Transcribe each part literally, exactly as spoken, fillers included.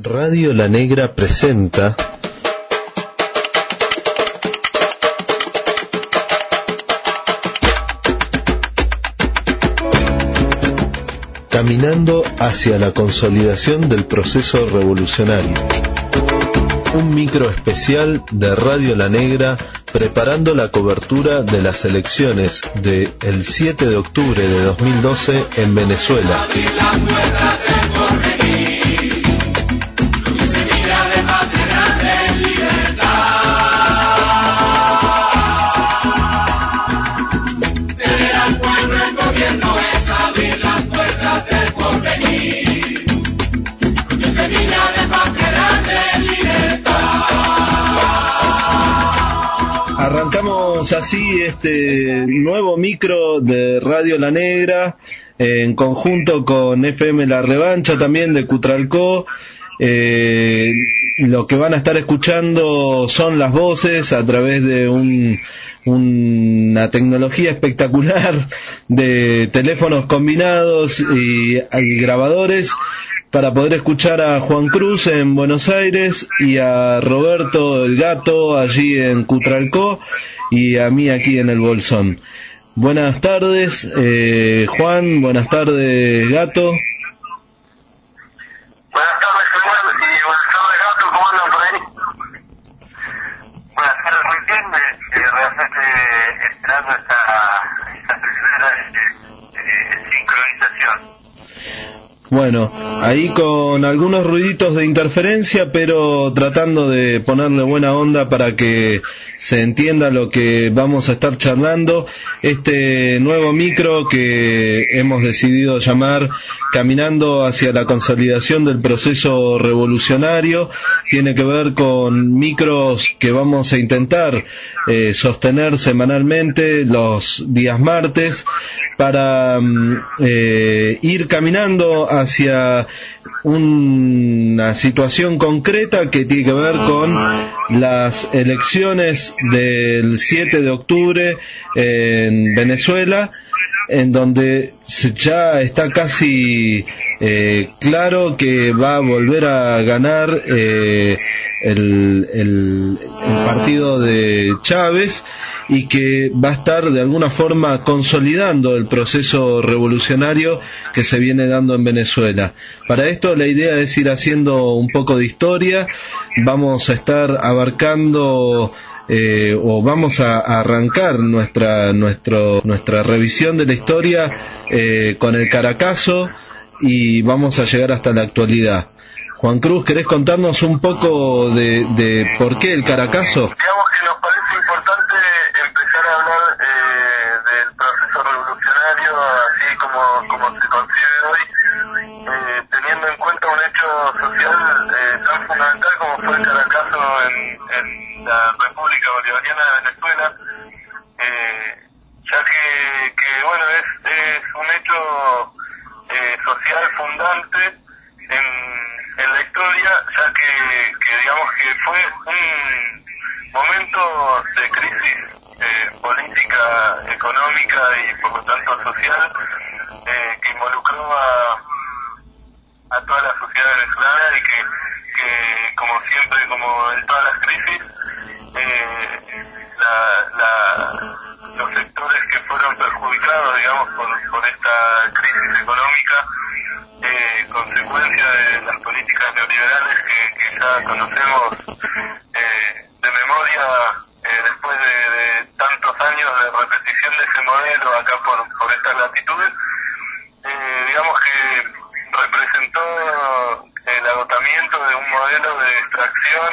Radio La Negra presenta Caminando hacia la consolidación del proceso revolucionario. Un micro especial de Radio La Negra preparando la cobertura de las elecciones del siete de octubre de dos mil doce en Venezuela. Arrancamos así este nuevo micro de Radio La Negra en conjunto con F M La Revancha también de Cutralcó. Eh, lo que van a estar escuchando son las voces a través de un, una tecnología espectacular de teléfonos combinados y, y grabadores para poder escuchar a Juan Cruz en Buenos Aires y a Roberto el Gato allí en Cutralcó y a mí aquí en el Bolsón. Buenas tardes, eh, Juan, buenas tardes, Gato. Buenas tardes, Juan, y buenas tardes, Gato, ¿cómo andan por ahí? Buenas tardes, muy bien, eh, realmente esperando esta, esta primera eh, eh, sincronización. Bueno, ahí con algunos ruiditos de interferencia, pero tratando de ponerle buena onda para que se entienda lo que vamos a estar charlando. Este nuevo micro que hemos decidido llamar Caminando hacia la consolidación del proceso revolucionario tiene que ver con micros que vamos a intentar eh, sostener semanalmente los días martes para eh, ir caminando hacia una situación concreta que tiene que ver con las elecciones del siete de octubre en Venezuela, en donde ya está casi eh, claro que va a volver a ganar eh, el, el, el partido de Chávez y que va a estar de alguna forma consolidando el proceso revolucionario que se viene dando en Venezuela. Para esto la idea es ir haciendo un poco de historia. Vamos a estar abarcando Eh, o vamos a, a arrancar nuestra nuestro, nuestra revisión de la historia eh, con el Caracazo y vamos a llegar hasta la actualidad. Juan Cruz, ¿querés contarnos un poco de, de por qué el Caracazo? Digamos que nos parece importante empezar a hablar eh, del proceso revolucionario así como, como se concibe hoy, eh, teniendo en cuenta un hecho social eh, tan fundamental como fue el Caracazo en, en la República Bolivariana de Venezuela, eh, ya que, que bueno, es, es un hecho eh, social fundante en, en la historia, ya que, que digamos que fue un momento de crisis eh, política, económica y por lo tanto social, eh, que involucró a, a toda la sociedad venezolana y que, que como siempre, como en todas las crisis, Eh, la, la, los sectores que fueron perjudicados, digamos, por, por esta crisis económica, eh, consecuencia de las políticas neoliberales que, que ya conocemos eh, de memoria eh, después de, de tantos años de repetición de ese modelo acá por, por estas latitudes, eh, digamos que representó el agotamiento de un modelo de extracción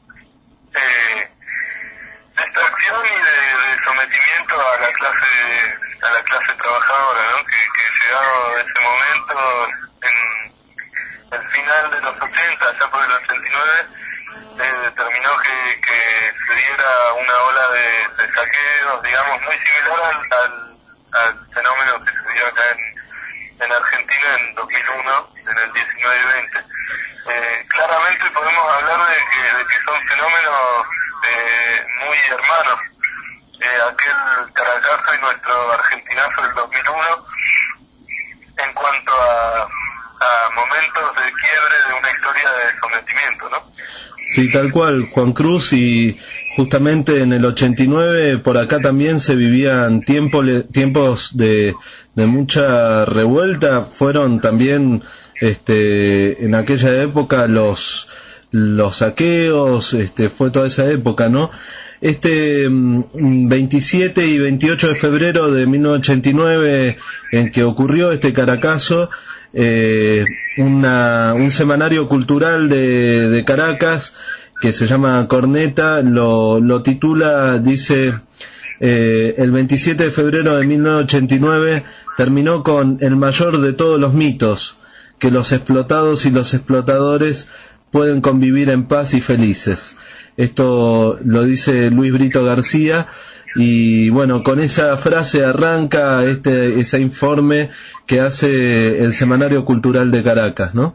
eh, de extracción y de, de sometimiento a la clase a la clase trabajadora, ¿no? que, que llegado a ese momento en el final de los ochenta, ya por el ochenta y nueve, eh, determinó que, que se diera una ola de, de saqueos, digamos, muy similar al, al, al fenómeno que se dio acá en, en Argentina en dos mil uno, en el diecinueve y veinte. Eh, claramente podemos hablar de que, de que son fenómenos eh, muy hermanos. Eh, aquel Caracazo y nuestro argentinazo del dos mil uno, en cuanto a, a momentos de quiebre de una historia de sometimiento, ¿no? Sí, tal cual, Juan Cruz, y justamente en el ochenta y nueve por acá también se vivían tiempo, tiempos de, de mucha revuelta. Fueron también este, en aquella época los, los saqueos, este, fue toda esa época, ¿no? Este veintisiete y veintiocho de febrero de mil novecientos ochenta y nueve, en que ocurrió este Caracazo, eh, una, un semanario cultural de, de Caracas que se llama Corneta lo, lo titula, dice, eh, el veintisiete de febrero de mil novecientos ochenta y nueve terminó con el mayor de todos los mitos, que los explotados y los explotadores pueden convivir en paz y felices. Esto lo dice Luis Brito García, y bueno, con esa frase arranca este ese informe que hace el Semanario Cultural de Caracas, ¿no?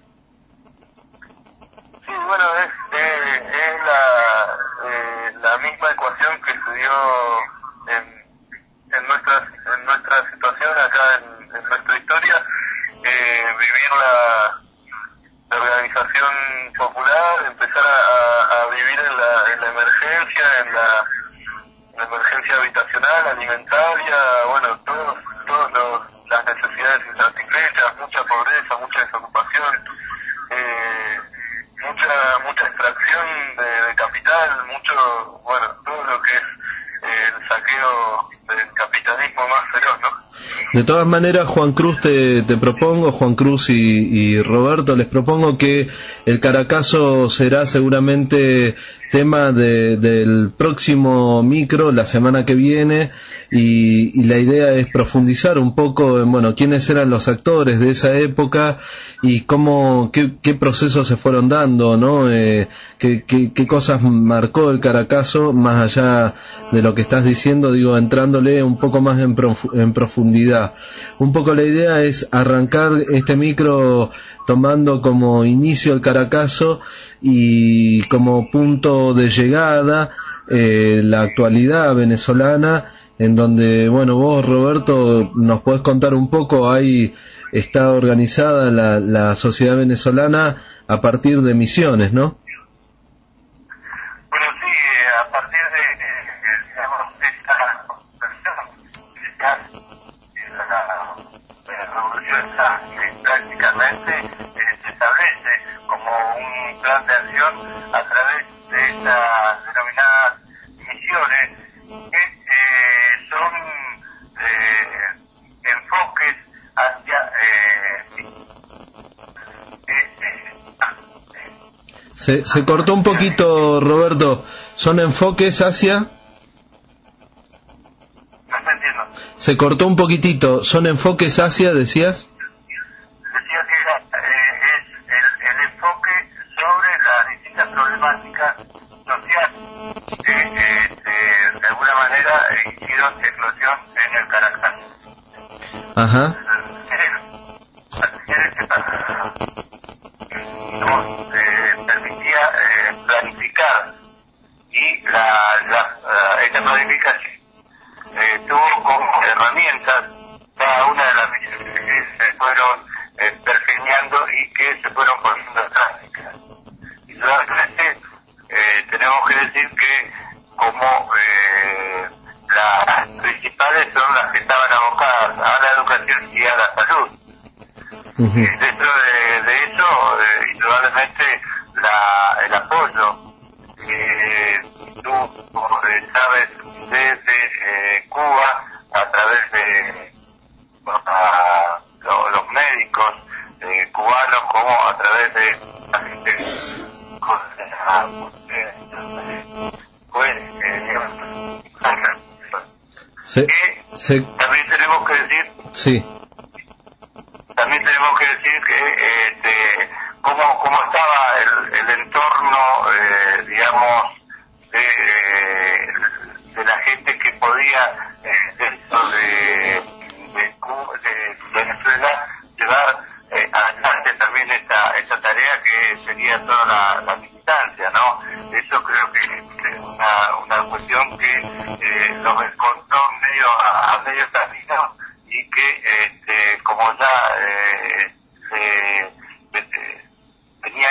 Sí, bueno, es, eh, es la, eh, la misma ecuación que se dio en, en, nuestra, en nuestra situación acá en, en nuestra historia, eh, vivir la... la organización popular, empezar a, a vivir en la, en la emergencia, en la, en la emergencia habitacional, alimentaria, bueno, todos, todos los, las necesidades insatisfechas, mucha pobreza, mucha desocupación, eh, mucha mucha extracción de, de capital, mucho, bueno, todo lo que es eh, el saqueo del capitalismo más feroz, ¿no? De todas maneras, Juan Cruz, te, te propongo, Juan Cruz y, y Roberto, les propongo que el Caracazo será seguramente tema de, del próximo micro, la semana que viene, y, y la idea es profundizar un poco en, bueno, quiénes eran los actores de esa época y cómo, qué, qué procesos se fueron dando, ¿no? Eh, qué, qué, qué cosas marcó el Caracazo, más allá de lo que estás diciendo, digo, entrándole un poco más en, prof, en profundidad. Un poco la idea es arrancar este micro tomando como inicio el Caracazo y como punto de llegada eh, la actualidad venezolana, en donde, bueno, vos, Roberto, nos podés contar un poco. Ahí está organizada la, la sociedad venezolana a partir de Misiones, ¿no? Bueno, sí, a partir de, de digamos, de esta conversión, la, la revolución está prácticamente eh, se establece como un plan de acción a través de estas denominadas misiones, que eh, son eh, enfoques hacia eh, eh, se, se cortó un poquito, Roberto. ¿Son enfoques hacia? No te entiendo. Se cortó un poquitito. ¿Son enfoques hacia, decías? Decía que eh, es el, el enfoque sobre las distintas problemáticas sociales que eh, de, de alguna manera eh, hicieron explosión en el Caracas. Ajá. Nos eh, permitía eh, planificar, y la, la, la, esta planificación eh, tuvo como herramientas cada una de las misiones que se fueron eh, perfeccionando y que se fueron poniendo en práctica. Y realmente eh, tenemos que decir que como eh, las principales son las que estaban abocadas a la educación y a la salud. Uh-huh. Eh, dentro de, de eso, eh, indudablemente, la, el apoyo que eh, tú, como sabes, desde eh, Cuba, a través de bueno, a, lo, los médicos eh, cubanos, como a través de la gente, pues, eh, se, que se... también tenemos que decir, sí. también tenemos que decir que este, cómo, cómo estaba el, el entorno, eh, digamos, de, de la gente que podía, eh, dentro de, de, de Venezuela, llevar eh, adelante también esta, esta tarea que sería toda la, la militancia, ¿no? Eso creo que es una, una cuestión que eh, los encontró medio a, a medio camino, y que este, como ya eh, se, eh, venía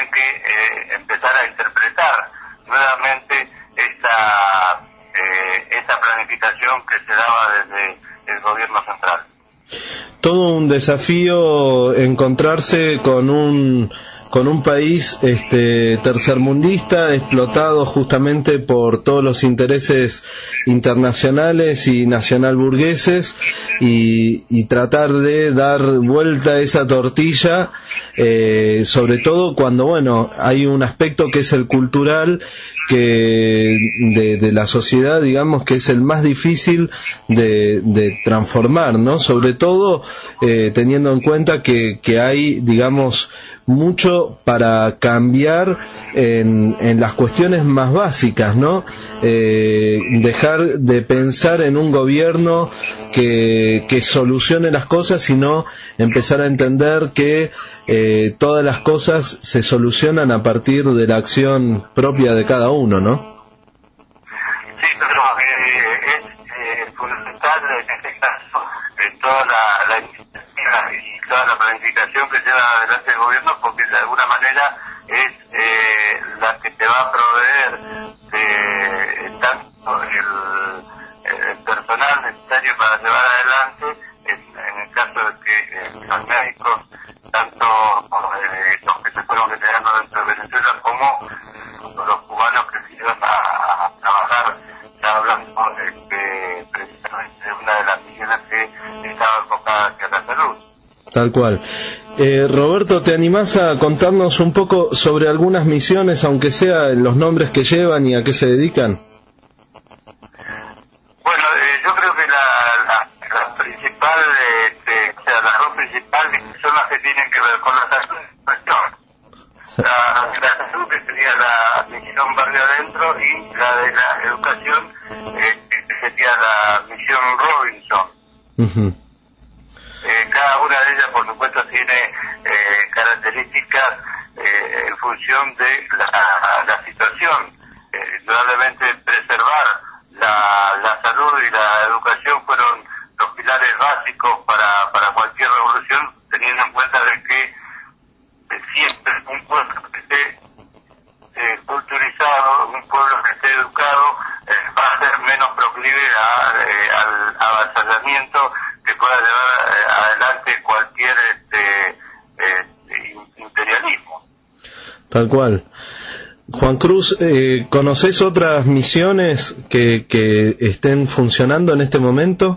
tenían que eh, empezar a interpretar nuevamente esta, eh, esta planificación que se daba desde el gobierno central. Todo un desafío encontrarse con un con un país este tercermundista, explotado justamente por todos los intereses internacionales y nacionalburgueses, y, y tratar de dar vuelta a esa tortilla, eh, sobre todo cuando, bueno, hay un aspecto que es el cultural, que de, de la sociedad, digamos, que es el más difícil de, de transformar, ¿no? Sobre todo eh, teniendo en cuenta que, que hay, digamos, mucho para cambiar en, en las cuestiones más básicas, ¿no? Eh, dejar de pensar en un gobierno que, que solucione las cosas, sino empezar a entender que eh, todas las cosas se solucionan a partir de la acción propia de cada uno, ¿no? Sí, pero eh, es eh, fundamental en este caso eh, toda la, la iniciativa y toda la planificación que lleva adelante el gobierno, porque de alguna manera es eh, la que te va a proveer de tanto el, el personal necesario para llevar adelante, en, en el caso de que eh, los médicos, tanto eh, los que se fueron generando dentro de Venezuela como los cubanos que se iban a, a trabajar, ya hablando de, precisamente de una de las misiones que estaba enfocada hacia la salud. Tal cual. Eh, Roberto, ¿te animás a contarnos un poco sobre algunas misiones, aunque sea los nombres que llevan y a qué se dedican? Bueno, eh, yo creo que la, la, la principal, este, o sea, las dos principales son las que tienen que ver con la salud. La, la salud, que sería la misión Barrio Adentro, y la de la educación, eh, que sería la misión Robinson. Uh-huh. Eh, cada una de ellas, por supuesto, tiene eh, características eh, en función de la, la situación. Eh, indudablemente, preservar la, la salud y la educación fueron los pilares básicos para, para cualquier revolución, teniendo en cuenta de que eh, siempre un pueblo que esté eh, culturizado, un pueblo que esté educado, eh, va a ser menos proclive a, eh, al avasallamiento que pueda llevar eh, adelante cualquier este, eh, imperialismo. Tal cual. Juan Cruz, eh, ¿conoces otras misiones que, que estén funcionando en este momento?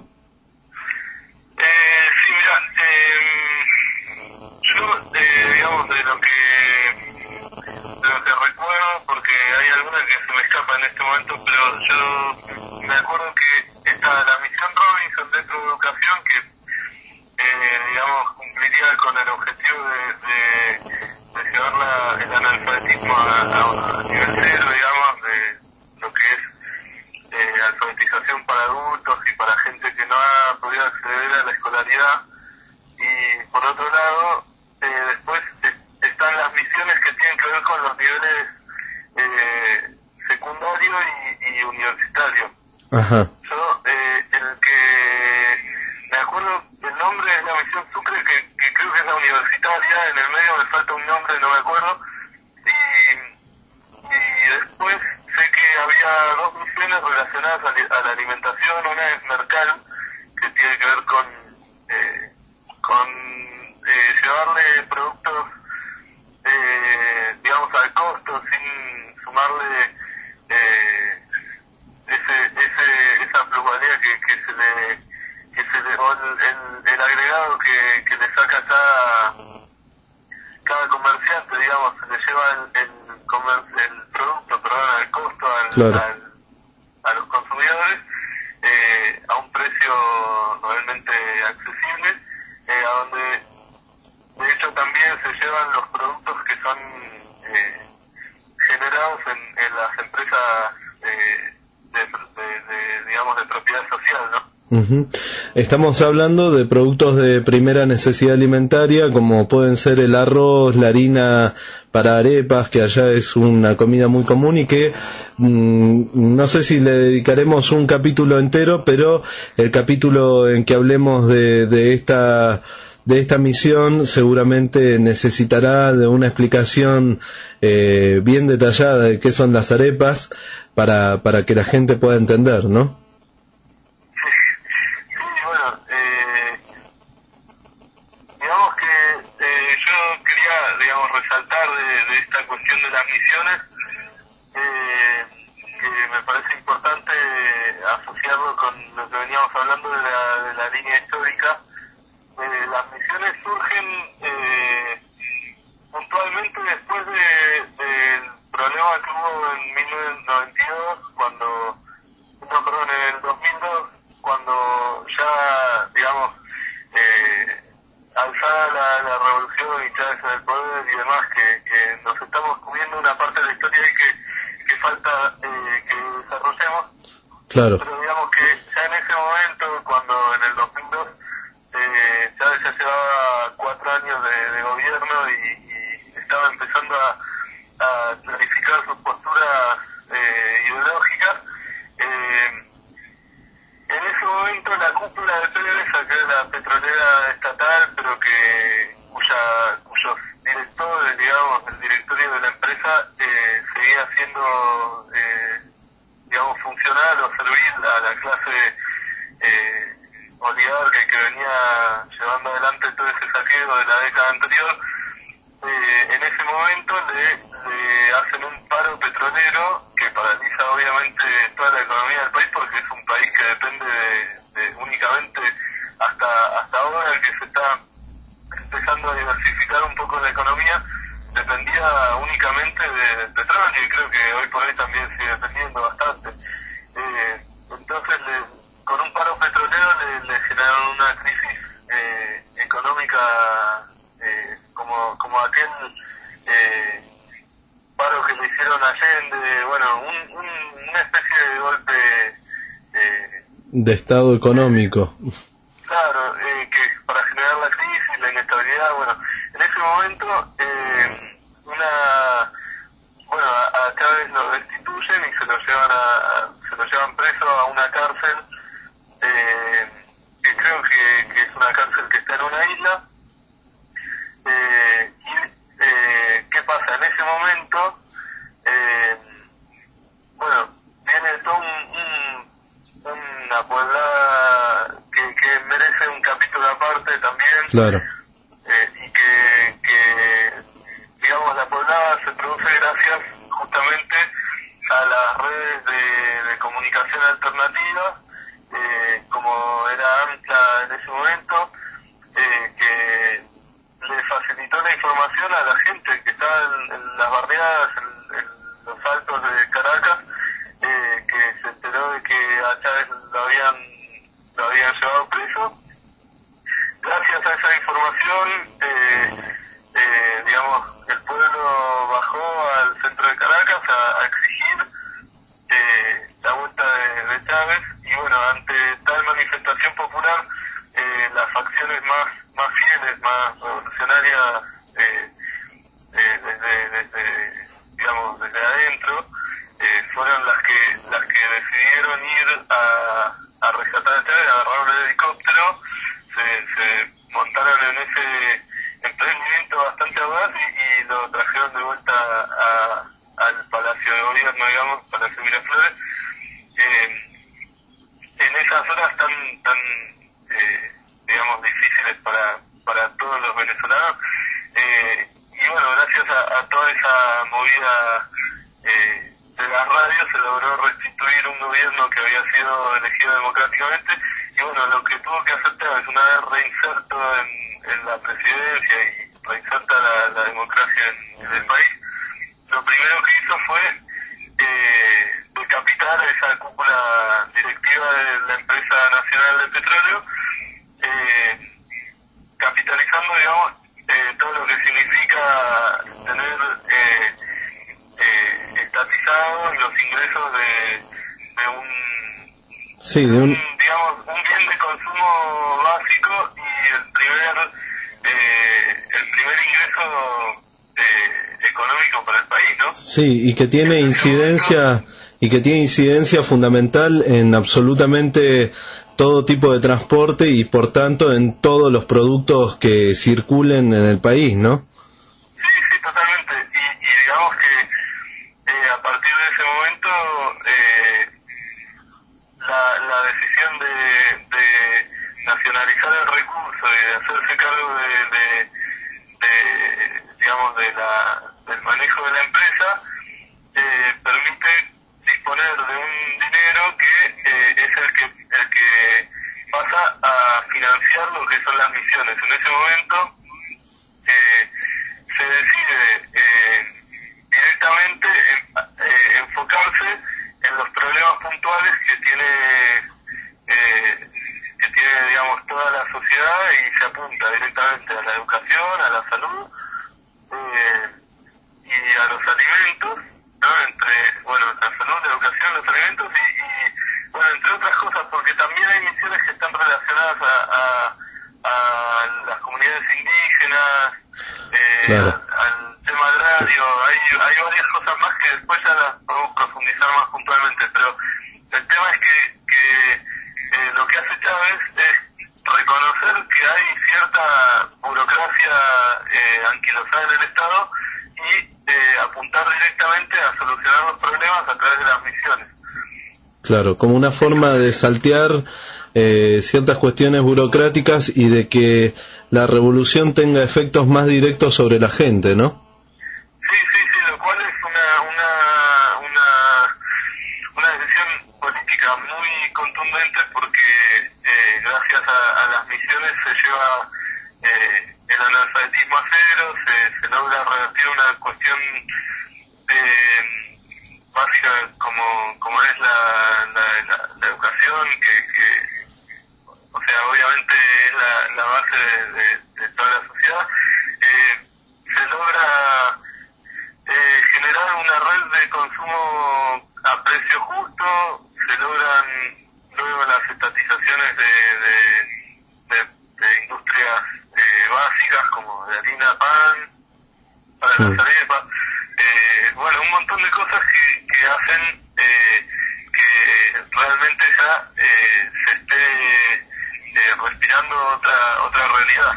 Eh, sí, mira, eh, yo, eh, digamos, de lo que de lo que recuerdo, porque hay algunas que se me escapan en este momento, pero yo me acuerdo que esta, la misión Robinson dentro de educación, que eh, digamos, cumpliría con el objetivo de, de, de llevar la, el analfabetismo a, a, a nivel cero, digamos, de lo que es eh, alfabetización para adultos y para gente que no ha podido acceder a la escolaridad. Y por otro lado, eh, después eh, están las misiones que tienen que ver con los niveles eh, secundario y, y universitario. Ajá. Yo, eh, el que me acuerdo, el nombre es la misión Sucre, que, que creo que es la universitaria, en el medio me falta un nombre, no me acuerdo, y, y después sé que había dos misiones relacionadas a, a la alimentación. Una es Mercal, que tiene que ver con, eh, con eh, llevarle productos, eh, digamos, al costo, sin sumarle eh, ese, ese, esa plusvalía que, que se le que se le, o el, el, el agregado que, que le saca cada, cada comerciante, digamos, se le lleva el, el, comer, el producto, perdón, al costo al, claro. al, a los consumidores, eh, a un precio realmente accesible, eh, a donde de hecho también se llevan los productos que son eh, generados en, en las empresas eh, de, de, de, digamos, de propiedad social, ¿no? Uh-huh. Estamos hablando de productos de primera necesidad alimentaria, como pueden ser el arroz, la harina para arepas, que allá es una comida muy común y que mmm, no sé si le dedicaremos un capítulo entero, pero el capítulo en que hablemos de, de esta de esta misión seguramente necesitará de una explicación eh, bien detallada de qué son las arepas para, para que la gente pueda entender, ¿no? Resaltar de, de esta cuestión de las misiones, eh, que me parece importante asociarlo con lo que veníamos hablando de la, de la línea histórica. Eh, las misiones surgen eh, puntualmente después de, del problema que hubo en mil novecientos noventa y dos, cuando, no, perdón, en el dos mil dos, cuando ya, digamos, eh, alzada la, la revolución y Chávez en el poder y demás, que, que nos estamos comiendo una parte de la historia y que, que falta eh, que desarrollemos. Claro. Pero digamos que ya en ese momento, cuando en el dos mil dos eh, Chávez ya llevaba cuatro años de, de gobierno y, y estaba empezando a, a clarificar sus posturas eh, ideológicas, eh, en ese momento la cúpula de PDVSA, que es la petrolera estatal, pero que cuya cuyos directores, digamos, el directorio de la empresa eh, seguía siendo, eh, digamos, funcional o servil a la clase eh, oligarca que venía llevando adelante todo ese saqueo de la década anterior. Eh, en ese momento le, le hacen un paro petrolero que paraliza obviamente toda la economía del país, porque es un país que depende de, de únicamente hasta hasta ahora que se está empezando a diversificar un poco la economía, dependía únicamente del petróleo y creo que hoy por hoy también sigue dependiendo bastante. Eh, entonces le, con un paro petrolero le, le generaron una crisis eh, económica eh, como como aquel eh, paro que le hicieron a Allende, bueno, un, un, una especie de golpe eh, de estado económico. Claro, eh, que para generar la crisis, la inestabilidad, bueno, en ese momento eh, una, bueno, a, a Chávez lo destituyen y se lo llevan a, a se lo llevan preso a una cárcel eh, que creo que, que es una cárcel que está en una isla. Eh, y eh, ¿qué pasa? En ese momento, eh, bueno, viene todo un, un, una poblada que, que merece un capítulo aparte también. Claro. Eh, y que, que, digamos, la poblada se produce gracias justamente a las redes de, de comunicación alternativa, eh, como era AMCLA en ese momento, eh, que le facilitó la información a la gente que estaba en, en las barriadas, en, en los altos de Caracas, eh, que se enteró de que a Chávez lo habían, lo habían llevado preso. Gracias a esa información, eh, eh, digamos, el pueblo bajó al centro de Caracas a, a exigir eh, la vuelta de, de Chávez, y bueno, ante tal manifestación popular, eh, las facciones más más fieles, más revolucionarias, eh, eh, desde, desde, digamos, desde adentro, eh, fueron las que las que decidieron ir a, a rescatar a Chávez, agarraron el helicóptero, se, se montaron en ese emprendimiento bastante audaz y, y lo trajeron de vuelta a, al Palacio de Gobierno, digamos, Palacio Miraflores, eh, en esas horas tan tan eh, digamos, difíciles para para todos los venezolanos, eh, y bueno, gracias a, a toda esa movida eh, de las radios se logró restituir un gobierno que había sido elegido democráticamente, y bueno, lo que tuvo que hacer Chávez, una vez reinserto en, en la presidencia y reinserta la, la democracia en, en el país, lo primero que hizo fue eh, decapitar esa cúpula directiva de la empresa nacional de petróleo, eh, capitalizando, digamos, eh, todo lo que significa tener eh, eh, estatizados los ingresos de, de un, sí, de un, digamos, un bien de consumo básico y el primer eh, el primer ingreso eh, económico para el país, ¿no? Sí, y que tiene incidencia y que tiene incidencia fundamental en absolutamente todo tipo de transporte y por tanto en todos los productos que circulen en el país, ¿no? Sí, sí, totalmente. Y, y digamos que eh, a partir de ese momento eh, la, la decisión de, de nacionalizar el recurso y de hacerse cargo de, de, de digamos, de la, del manejo de la empresa eh, permite disponer de un dinero que eh, es el que el que pasa a financiar lo que son las misiones. En ese momento eh, se decide eh, directamente en, eh, enfocarse en los problemas puntuales que tiene eh, que tiene digamos toda la sociedad y se apunta directamente a la educación, a la salud eh, y a los alimentos, ¿no? Entre, bueno, la salud, la educación, los alimentos y, y bueno, entre otras cosas, porque también hay misiones que están relacionadas a, a, a las comunidades indígenas, eh, claro. a, al tema agrario, hay, hay varias cosas más que después ya las podemos profundizar más puntualmente, pero el tema es que, que eh, lo que hace Chávez es reconocer que hay cierta burocracia eh, anquilosada en el Estado y eh, apuntar directamente a solucionar los problemas a través de las misiones. Claro, como una forma de saltear eh, ciertas cuestiones burocráticas y de que la revolución tenga efectos más directos sobre la gente, ¿no? Sí, sí, sí, lo cual es una una una, una decisión política muy contundente porque eh, gracias a, a las misiones se lleva eh, el analfabetismo a cero, se, se logra revertir una cuestión eh, básica como como es la, la, la, la educación, que, que, o sea, obviamente es la, la base de, de, de toda la sociedad. Eh, se logra eh, generar una red de consumo a precio justo, se logran luego las estatizaciones de, de, de, de industrias eh, básicas como de harina, pan, para sí. las arepas, eh, bueno, un montón de cosas que, que hacen eh, que realmente ya eh, se esté eh, respirando otra otra realidad.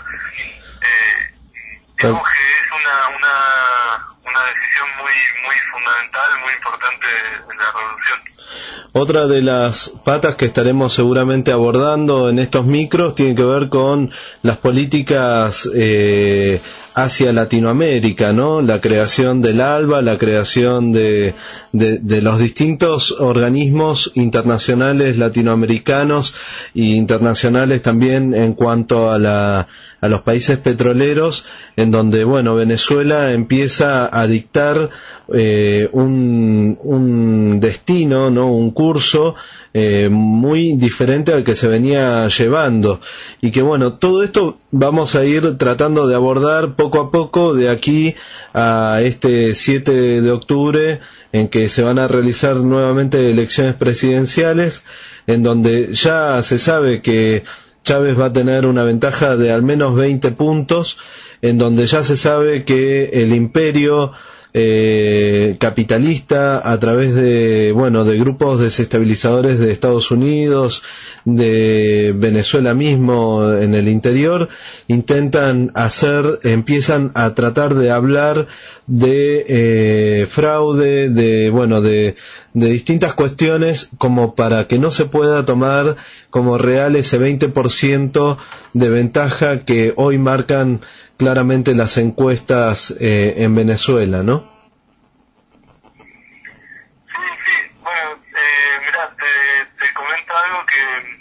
Eh, digamos que es una una una decisión muy muy fundamental, muy importante de la revolución. Otra de las patas que estaremos seguramente abordando en estos micros tiene que ver con las políticas eh, hacia Latinoamérica, ¿no? La creación del ALBA, la creación de, de, de los distintos organismos internacionales latinoamericanos e internacionales también en cuanto a la a los países petroleros, en donde, bueno, Venezuela empieza a dictar eh, un, un destino, ¿no? Un curso eh, muy diferente al que se venía llevando, y que, bueno, todo esto vamos a ir tratando de abordar poco a poco de aquí a este siete de octubre, en que se van a realizar nuevamente elecciones presidenciales, en donde ya se sabe que Chávez va a tener una ventaja de al menos veinte puntos, en donde ya se sabe que el imperio eh, capitalista, a través de, bueno, de grupos desestabilizadores de Estados Unidos, de Venezuela mismo en el interior, intentan hacer, empiezan a tratar de hablar de eh, fraude, de, bueno, de, de distintas cuestiones, como para que no se pueda tomar como real ese veinte por ciento de ventaja que hoy marcan claramente las encuestas eh, en Venezuela, ¿no? Sí, sí, bueno, eh, mira, te, te comento algo que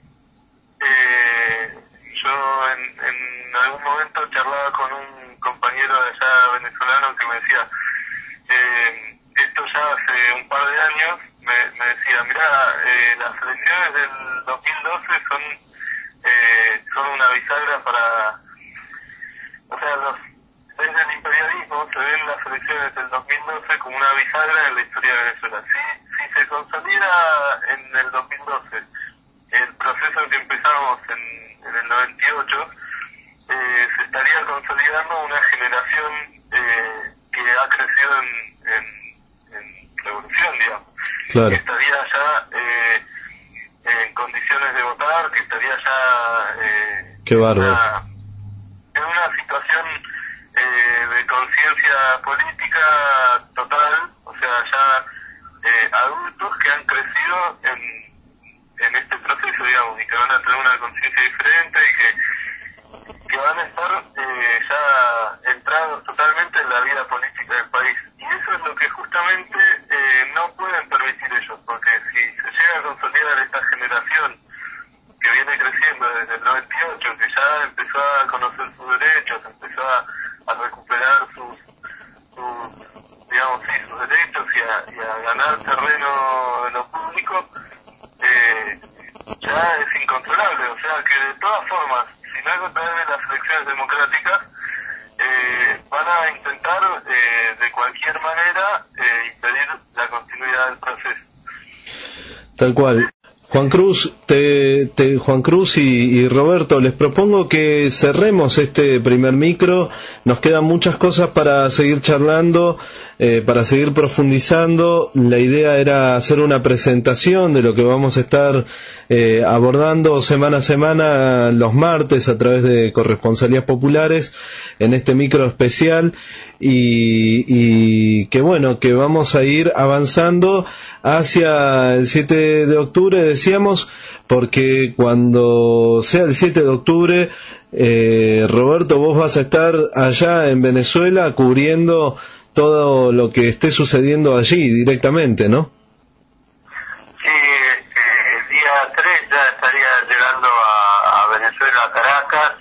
eh, yo en, en algún momento charlaba con un compañero de allá venezolano que me decía, eh, esto ya hace un par de años, me, me decía, mira, eh, las elecciones del dos mil doce son, eh, son una bisagra para... O sea, los, desde el imperialismo se ven las elecciones del dos mil doce como una bisagra en la historia de Venezuela. Si, si se consolida en el dos mil doce el proceso que empezamos en, en el noventa y ocho, eh, se estaría consolidando una generación eh, que ha crecido en, en, en revolución, digamos. claro. que estaría ya eh, en condiciones de votar, que estaría ya eh, Qué bárbaro. en, una, en una situación eh, de conciencia política total, o sea, ya eh, adultos que han crecido en en este proceso, digamos, y que van a tener una conciencia diferente y que, que van a estar eh, ya entrados totalmente en la vida política del país. Y eso es lo que justamente eh, no pueden permitir ellos, porque si se llega a consolidar esta generación que viene creciendo desde el noventa y ocho, que ya empezó a conocer sus derechos, empezó a, a recuperar sus, sus, digamos, sí, sus derechos y a, y a ganar terreno en lo público, Eh, ya es incontrolable, o sea que de todas formas, si no es a través de las elecciones democráticas, eh, van a intentar eh, de cualquier manera eh, impedir la continuidad del proceso. Tal cual. Juan Cruz, te, te, Juan Cruz y, y Roberto, les propongo que cerremos este primer micro. Nos quedan muchas cosas para seguir charlando, eh, para seguir profundizando. La idea era hacer una presentación de lo que vamos a estar eh, abordando semana a semana los martes a través de Corresponsalías Populares en este micro especial y, y que bueno, que vamos a ir avanzando hacia el siete de octubre, decíamos, porque cuando sea el siete de octubre, eh, Roberto, vos vas a estar allá en Venezuela cubriendo todo lo que esté sucediendo allí directamente, ¿no? Sí, eh, el día tres ya estaría llegando a, a Venezuela, a Caracas,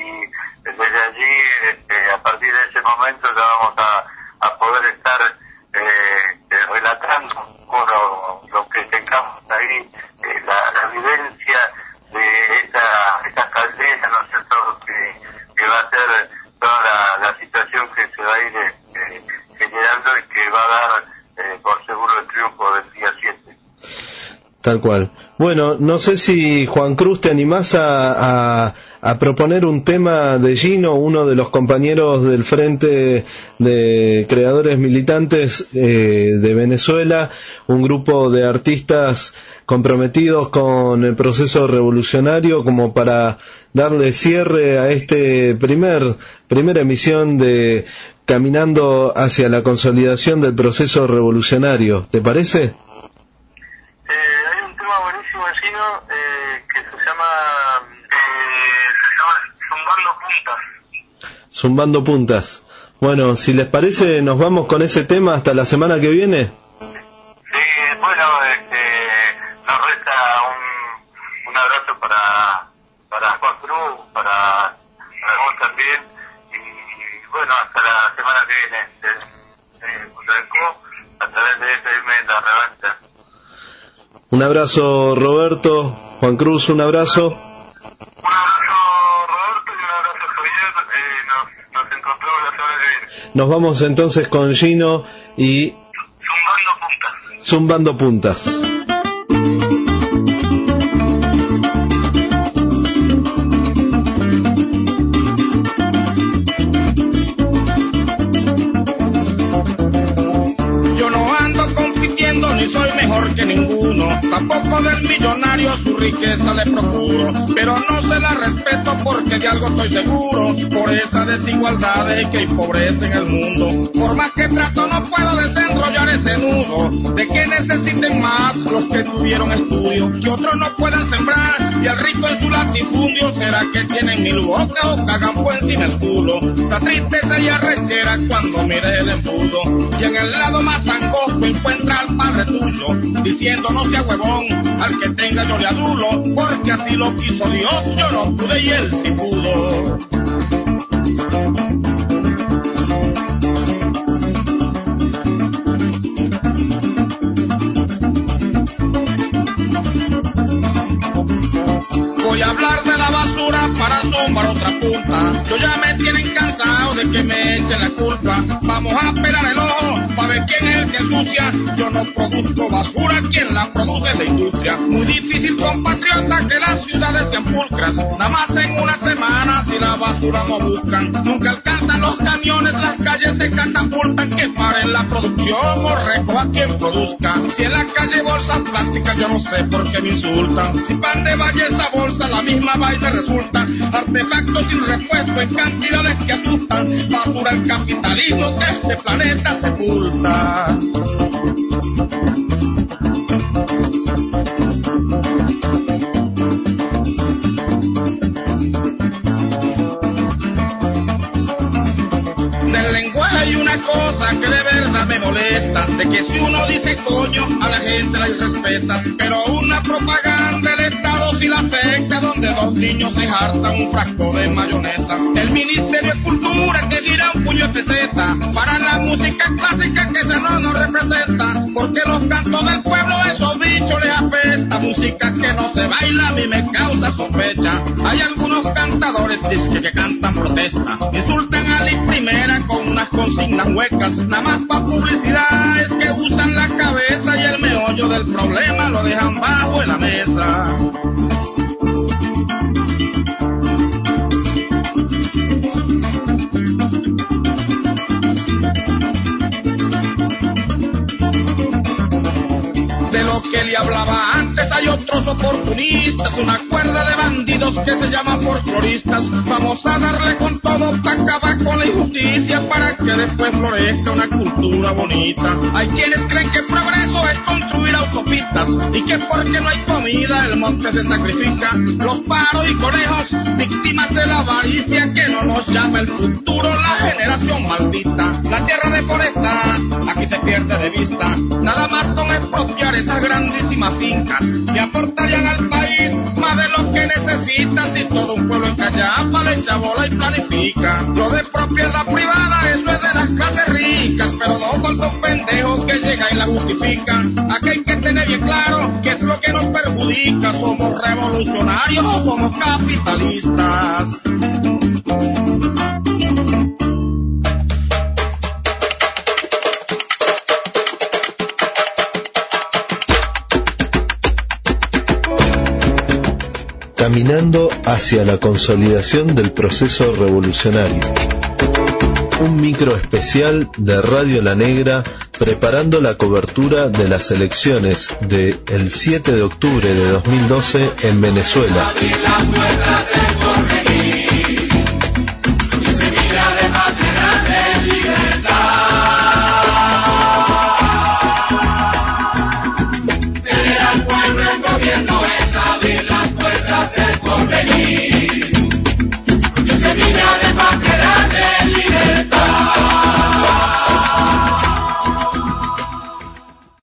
y desde allí, este, a partir de ese momento ya vamos a, a poder estar eh, relatando lo, lo que tengamos ahí, eh, la, la vivencia de esa, esa caldera, ¿no es cierto?, que, que va a ser toda la, la situación que se va a ir eh, generando y que va a dar eh, por seguro el triunfo del día siete. Tal cual. Bueno, no sé si Juan Cruz te animás a, a, a proponer un tema de Gino, uno de los compañeros del Frente de Creadores Militantes eh, de Venezuela, un grupo de artistas comprometidos con el proceso revolucionario, como para darle cierre a este primer primera emisión de Caminando hacia la consolidación del proceso revolucionario. ¿Te parece? Eh, que se llama eh, se llama Zumbando Puntas. Zumbando Puntas. Bueno, si les parece, nos vamos con ese tema hasta la semana que viene. Sí, bueno, este, nos resta un, un abrazo para para Juan Cruz, para, para vos también, y bueno, hasta la semana que viene, de, de Puntarencó, a través de F M La Revancha. Un abrazo, Roberto. Juan Cruz, un abrazo. Un abrazo, Roberto, y un abrazo, Javier. Eh, nos, nos encontramos la semana que viene. Nos vamos entonces con Gino y... Zumbando Puntas. Zumbando Puntas. Tampoco del millonario su riqueza le procuro, pero no se la respeto porque de algo estoy seguro, por esa desigualdad que empobrece en el mundo. Por más que trato no puedo desenrollar ese nudo, de que necesiten más los que tuvieron estudio, que otros no puedan sembrar, y el rico en su latifundio, será que tienen mil bocas o cagan por encima el culo. La tristeza y arrechera cuando mire el embudo, y en el lado más angosto encuentra al padre tuyo, diciendo no sea huevón, al que tenga yo le adulo, porque así lo quiso Dios, yo no pude y él sí pudo. Voy a hablar de la basura para zumbar otra punta, yo ya me tienen cansado de que me echen la culpa, vamos a pelar el ojo para ver quién es el que ensucia, yo no produzco basura, quien la produce es la industria, muy difícil compatriota que las ciudades sean pulcras, nada más en una semana si la basura no buscan, nunca alcanzan los camiones, las calles calle se catapultan, que paren la producción o recoja quien produzca. Si en la calle bolsas plásticas, yo no sé por qué me insultan. Si pan de valle esa bolsa, la misma vaina resulta. Artefactos sin repuesto en cantidades que asustan. Basura el capitalismo que este planeta sepulta. Del lenguaje hay una cosa que de verdad me molesta, de que si uno dice coño a la gente la irrespeta, pero una propaganda del Estado si la secta, donde dos niños se hartan un frasco de mayonesa. El Ministerio de Cultura que dirá un puño de peseta para la música clásica que esa no nos representa, porque los cantos del pueblo esos bichos les apesta. Música que no se baila a mí me causa sospecha. Hay algunos cantadores disque que cantan protesta, insultan a la primera con unas consignas huecas, nada más pa' publicidad es que usan la cabeza y el meollo del problema lo dejan bajo de la mesa. De lo que le hablaba antes hay otros oportunistas, una cuerda de bandidos que se llaman folcloristas. Vamos a darle con todo para acabar con la injusticia, para que después florezca una cultura bonita. Hay quienes creen que el progreso es construir autopistas y que porque no hay comida el monte se sacrifica. Los pájaros y conejos, víctimas de la avaricia, que no nos llama el futuro la generación maldita. La tierra deforestada aquí se pierde de vista, nada más con expropiar esas grandísimas fincas que aportarían al país más de lo que necesita. Si todo un pueblo en Callapa le echa bola y planifica. Lo de propiedad privada, eso es de las clases ricas, pero no falta un pendejo que llega y la justifica. Aquí hay que tener bien claro qué es lo que nos perjudica. ¿Somos revolucionarios o somos capitalistas? Caminando hacia la consolidación del proceso revolucionario. Un micro especial de Radio La Negra preparando la cobertura de las elecciones del siete de octubre de dos mil doce en Venezuela.